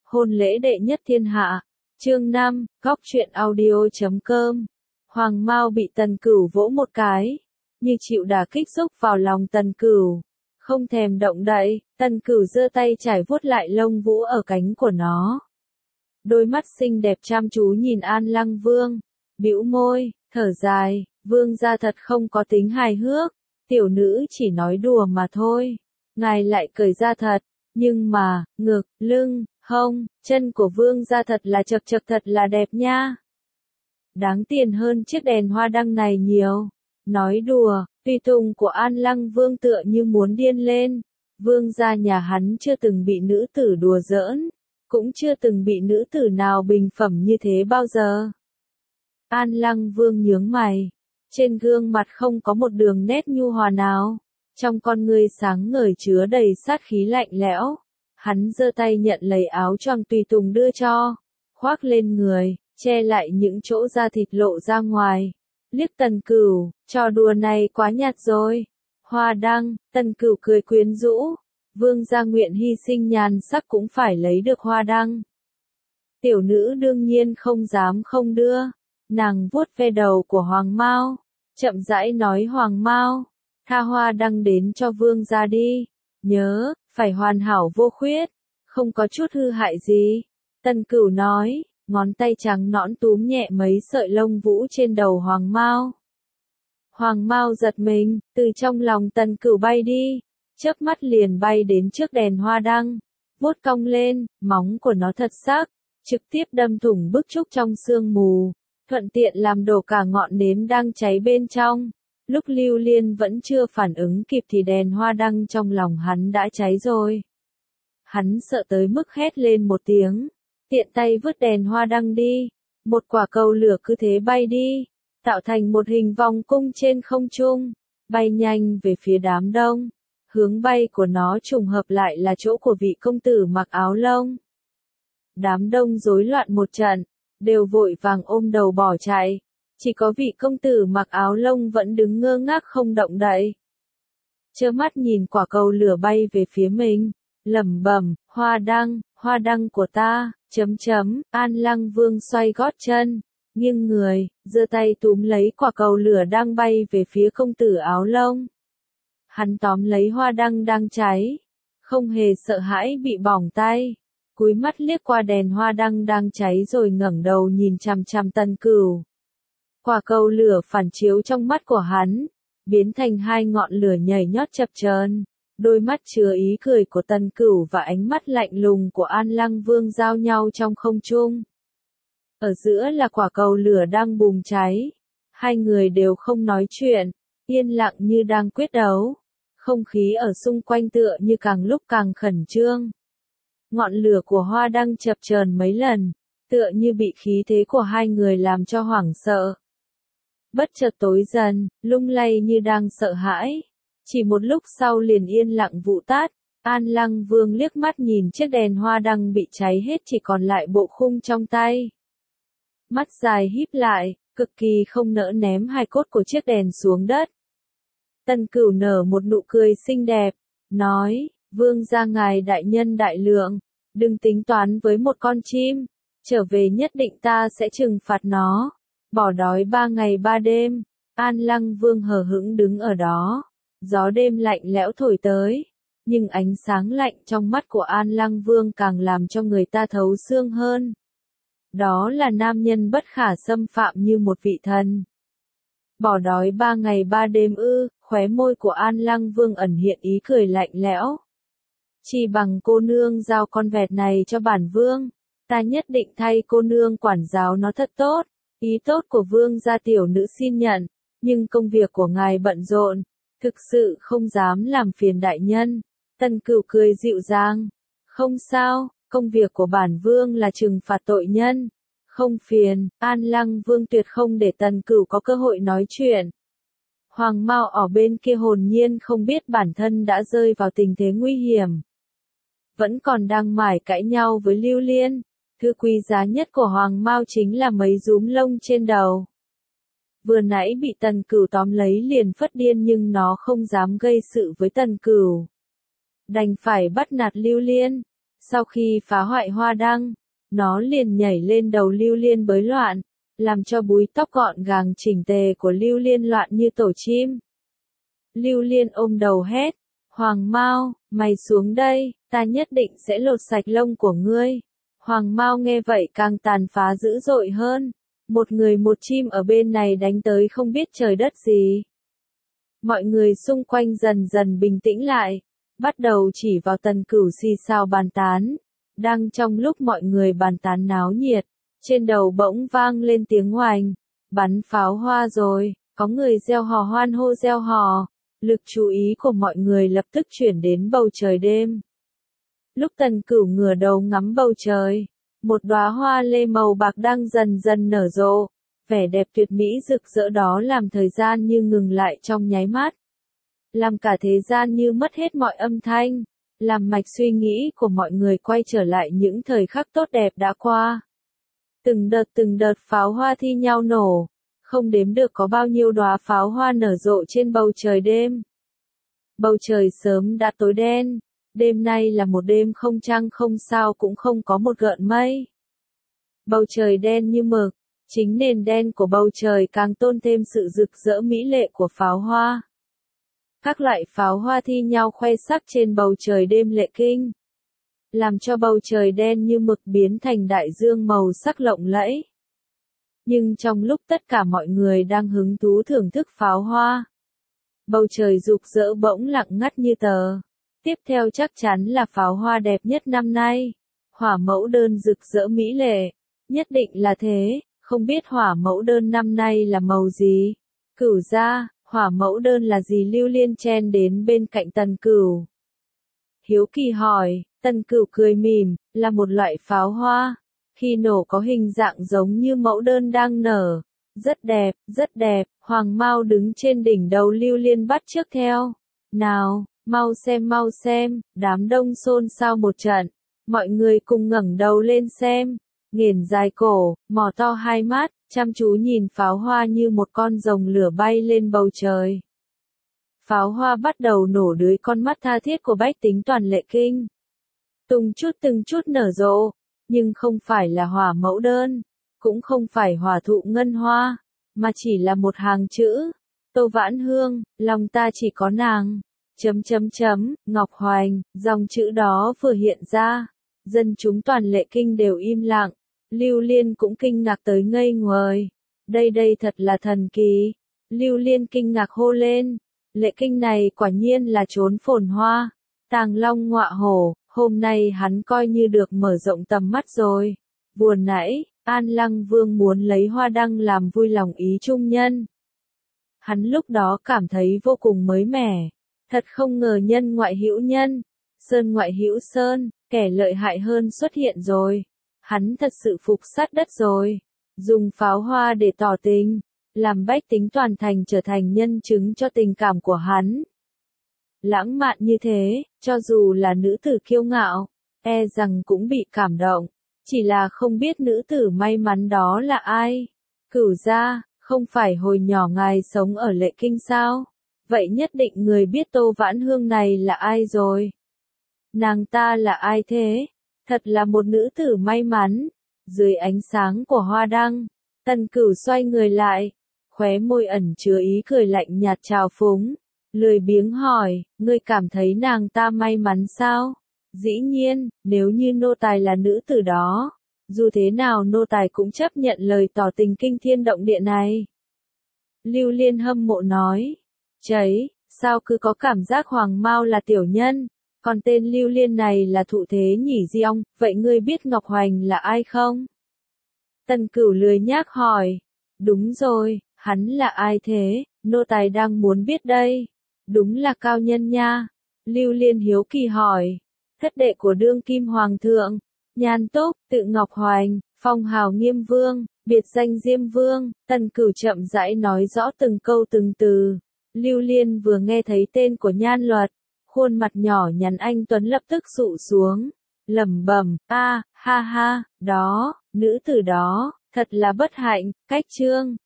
Hôn lễ đệ nhất thiên hạ. Chương 5, góc truyện audio.com. Hoàng Mao bị Tần Cửu vỗ một cái, như chịu đả kích xúc vào lòng Tần Cửu. Không thèm động đậy, Tần Cửu giơ tay trải vuốt lại lông vũ ở cánh của nó. Đôi mắt xinh đẹp chăm chú nhìn An Lăng Vương, bĩu môi, thở dài, vương gia thật không có tính hài hước, tiểu nữ chỉ nói đùa mà thôi. Ngài lại cười ra thật, nhưng mà, ngực, lưng, hông, chân của vương gia thật là chật chật thật là đẹp nha. Đáng tiền hơn chiếc đèn hoa đăng này nhiều. Nói đùa, tùy tùng của An Lăng Vương tựa như muốn điên lên. Vương gia nhà hắn chưa từng bị nữ tử đùa giỡn, cũng chưa từng bị nữ tử nào bình phẩm như thế bao giờ. An Lăng Vương nhướng mày, trên gương mặt không có một đường nét nhu hòa nào, trong con ngươi sáng ngời chứa đầy sát khí lạnh lẽo. Hắn giơ tay nhận lấy áo choàng tùy tùng đưa cho, khoác lên người, che lại những chỗ da thịt lộ ra ngoài. Liếc Tần Cửu, trò đùa này quá nhạt rồi. Hoa đăng, Tần Cửu cười quyến rũ, vương gia nguyện hy sinh nhan sắc cũng phải lấy được hoa đăng. Tiểu nữ đương nhiên không dám không đưa. Nàng vuốt ve đầu của Hoàng Mao, chậm rãi nói Hoàng Mao, tha hoa đăng đến cho vương gia đi. Nhớ, phải hoàn hảo vô khuyết, không có chút hư hại gì. Tần Cửu nói, ngón tay trắng nõn túm nhẹ mấy sợi lông vũ trên đầu Hoàng Mao. Hoàng Mao giật mình, từ trong lòng Tần Cửu bay đi, chớp mắt liền bay đến trước đèn hoa đăng, vuốt cong lên, móng của nó thật sắc, trực tiếp đâm thủng bức trúc trong sương mù, thuận tiện làm đổ cả ngọn nến đang cháy bên trong. Lúc Lưu Liên vẫn chưa phản ứng kịp thì đèn hoa đăng trong lòng hắn đã cháy rồi. Hắn sợ tới mức hét lên một tiếng, tiện tay vứt đèn hoa đăng đi, một quả cầu lửa cứ thế bay đi, tạo thành một hình vòng cung trên không trung, bay nhanh về phía đám đông. Hướng bay của nó trùng hợp lại là chỗ của vị công tử mặc áo lông. Đám đông rối loạn một trận, đều vội vàng ôm đầu bỏ chạy. Chỉ có vị công tử mặc áo lông vẫn đứng ngơ ngác không động đậy. Trơ mắt nhìn quả cầu lửa bay về phía mình, lẩm bẩm, hoa đăng của ta, An Lăng Vương xoay gót chân, nghiêng người, giơ tay túm lấy quả cầu lửa đang bay về phía công tử áo lông. Hắn tóm lấy hoa đăng đang cháy, không hề sợ hãi bị bỏng tay, cúi mắt liếc qua đèn hoa đăng đang cháy rồi ngẩng đầu nhìn chằm chằm Tần Cửu. Quả cầu lửa phản chiếu trong mắt của hắn, biến thành hai ngọn lửa nhảy nhót chập chờn. Đôi mắt chứa ý cười của Tần Cửu và ánh mắt lạnh lùng của An Lăng Vương giao nhau trong không trung. Ở giữa là quả cầu lửa đang bùng cháy. Hai người đều không nói chuyện, yên lặng như đang quyết đấu. Không khí ở xung quanh tựa như càng lúc càng khẩn trương. Ngọn lửa của hoa đăng chập chờn mấy lần, tựa như bị khí thế của hai người làm cho hoảng sợ. Bất chợt tối dần, lung lay như đang sợ hãi. Chỉ một lúc sau liền yên lặng vụt tắt. An Lăng Vương liếc mắt nhìn chiếc đèn hoa đăng bị cháy hết chỉ còn lại bộ khung trong tay. Mắt dài híp lại, cực kỳ không nỡ ném hài cốt của chiếc đèn xuống đất. Tần Cửu nở một nụ cười xinh đẹp, nói, vương gia ngài đại nhân đại lượng, đừng tính toán với một con chim, trở về nhất định ta sẽ trừng phạt nó. Bỏ đói 3 ngày 3 đêm, An Lăng Vương hờ hững đứng ở đó, gió đêm lạnh lẽo thổi tới, nhưng ánh sáng lạnh trong mắt của An Lăng Vương càng làm cho người ta thấu xương hơn. Đó là nam nhân bất khả xâm phạm như một vị thần. Bỏ đói 3 ngày 3 đêm ư, khóe môi của An Lăng Vương ẩn hiện ý cười lạnh lẽo. Chỉ bằng cô nương giao con vẹt này cho bản vương, ta nhất định thay cô nương quản giáo nó thật tốt. Ý tốt của vương gia tiểu nữ xin nhận, nhưng công việc của ngài bận rộn, thực sự không dám làm phiền đại nhân. Tần Cửu cười dịu dàng, không sao, công việc của bản vương là trừng phạt tội nhân, không phiền. An Lăng Vương tuyệt không để Tần Cửu có cơ hội nói chuyện. Hoàng Mao ở bên kia hồn nhiên không biết bản thân đã rơi vào tình thế nguy hiểm. Vẫn còn đang mải cãi nhau với Lưu Liên. Thứ quý giá nhất của Hoàng Mao chính là mấy rúm lông trên đầu. Vừa nãy bị Tần Cửu tóm lấy liền phất điên nhưng nó không dám gây sự với Tần Cửu. Đành phải bắt nạt Lưu Liên. Sau khi phá hoại hoa đăng, nó liền nhảy lên đầu Lưu Liên bới loạn, làm cho búi tóc gọn gàng chỉnh tề của Lưu Liên loạn như tổ chim. Lưu Liên ôm đầu hét, Hoàng Mao, mày xuống đây, ta nhất định sẽ lột sạch lông của ngươi. Hoàng Mao nghe vậy càng tàn phá dữ dội hơn, một người một chim ở bên này đánh tới không biết trời đất gì. Mọi người xung quanh dần dần bình tĩnh lại, bắt đầu chỉ vào Tần Cửu xì xào bàn tán. Đang trong lúc mọi người bàn tán náo nhiệt, trên đầu bỗng vang lên tiếng oành, bắn pháo hoa rồi, có người reo hò hoan hô reo hò. Lực chú ý của mọi người lập tức chuyển đến bầu trời đêm. Lúc Tần Cửu ngửa đầu ngắm bầu trời, một đóa hoa lê màu bạc đang dần dần nở rộ, vẻ đẹp tuyệt mỹ rực rỡ đó làm thời gian như ngừng lại trong nháy mắt. Làm cả thế gian như mất hết mọi âm thanh, làm mạch suy nghĩ của mọi người quay trở lại những thời khắc tốt đẹp đã qua. Từng đợt pháo hoa thi nhau nổ, không đếm được có bao nhiêu đóa pháo hoa nở rộ trên bầu trời đêm. Bầu trời sớm đã tối đen, đêm nay là một đêm không trăng không sao cũng không có một gợn mây. Bầu trời đen như mực, chính nền đen của bầu trời càng tôn thêm sự rực rỡ mỹ lệ của pháo hoa. Các loại pháo hoa thi nhau khoe sắc trên bầu trời đêm lệ kinh, làm cho bầu trời đen như mực biến thành đại dương màu sắc lộng lẫy. Nhưng trong lúc tất cả mọi người đang hứng thú thưởng thức pháo hoa, bầu trời rực rỡ bỗng lặng ngắt như tờ. Tiếp theo chắc chắn là pháo hoa đẹp nhất năm nay. Hỏa mẫu đơn rực rỡ mỹ lệ. Nhất định là thế, không biết hỏa mẫu đơn năm nay là màu gì? Cửu gia, hỏa mẫu đơn là gì? Lưu Liên chen đến bên cạnh Tần Cửu. Hiếu kỳ hỏi, Tần Cửu cười mỉm, là một loại pháo hoa. Khi nổ có hình dạng giống như mẫu đơn đang nở. Rất đẹp, rất đẹp. Hoàng Mao đứng trên đỉnh đầu Lưu Liên bắt chước theo. Nào, mau xem, đám đông xôn xao một trận. Mọi người cùng ngẩng đầu lên xem, nghiền dài cổ, mò to hai mắt, chăm chú nhìn pháo hoa như một con rồng lửa bay lên bầu trời. Pháo hoa bắt đầu nổ dưới con mắt tha thiết của bách tính toàn lệ kinh. Từng chút nở rộ, nhưng không phải là hỏa mẫu đơn, cũng không phải hỏa thụ ngân hoa, mà chỉ là một hàng chữ. Tô Vãn Hương, lòng ta chỉ có nàng. Ngọc Hoành, dòng chữ đó vừa hiện ra, dân chúng toàn lệ kinh đều im lặng, Lưu Liên cũng kinh ngạc tới ngây người. Đây thật là thần kỳ. Lưu Liên kinh ngạc hô lên, lệ kinh này quả nhiên là chốn phồn hoa, tàng long ngọa hổ, hôm nay hắn coi như được mở rộng tầm mắt rồi. Vừa nãy, An Lăng Vương muốn lấy hoa đăng làm vui lòng ý trung nhân. Hắn lúc đó cảm thấy vô cùng mới mẻ. Thật không ngờ nhân ngoại hữu nhân, sơn ngoại hữu sơn, kẻ lợi hại hơn xuất hiện rồi. Hắn thật sự phục sát đất rồi. Dùng pháo hoa để tỏ tình, làm bách tính toàn thành trở thành nhân chứng cho tình cảm của hắn. Lãng mạn như thế, cho dù là nữ tử kiêu ngạo, e rằng cũng bị cảm động. Chỉ là không biết nữ tử may mắn đó là ai. Cửu gia, không phải hồi nhỏ ngài sống ở Lệ Kinh sao? Vậy nhất định người biết Tô Vãn Hương này là ai rồi? Nàng ta là ai thế? Thật là một nữ tử may mắn. Dưới ánh sáng của hoa đăng, Tần Cửu xoay người lại, khóe môi ẩn chứa ý cười lạnh nhạt trào phúng, lười biếng hỏi, ngươi cảm thấy nàng ta may mắn sao? Dĩ nhiên, nếu như nô tài là nữ tử đó, dù thế nào nô tài cũng chấp nhận lời tỏ tình kinh thiên động địa này. Lưu Liên hâm mộ nói. Chấy, sao cứ có cảm giác Hoàng Mao là tiểu nhân, còn tên Lưu Liên này là thụ thế nhỉ Diong, vậy ngươi biết Ngọc Hoành là ai không? Tần Cửu lười nhác hỏi. Đúng rồi, hắn là ai thế, nô tài đang muốn biết đây. Đúng là cao nhân nha. Lưu Liên hiếu kỳ hỏi. Thất đệ của đương kim hoàng thượng, Nhan Túc, tự Ngọc Hoành, phong hào Nghiêm Vương, biệt danh Diêm Vương. Tần Cửu chậm rãi nói rõ từng câu từng từ. Lưu Liên vừa nghe thấy tên của Nhan Luật, khuôn mặt nhỏ nhắn anh tuấn lập tức sụ xuống, lẩm bẩm, ha ha, đó, nữ tử đó, thật là bất hạnh, cách trương.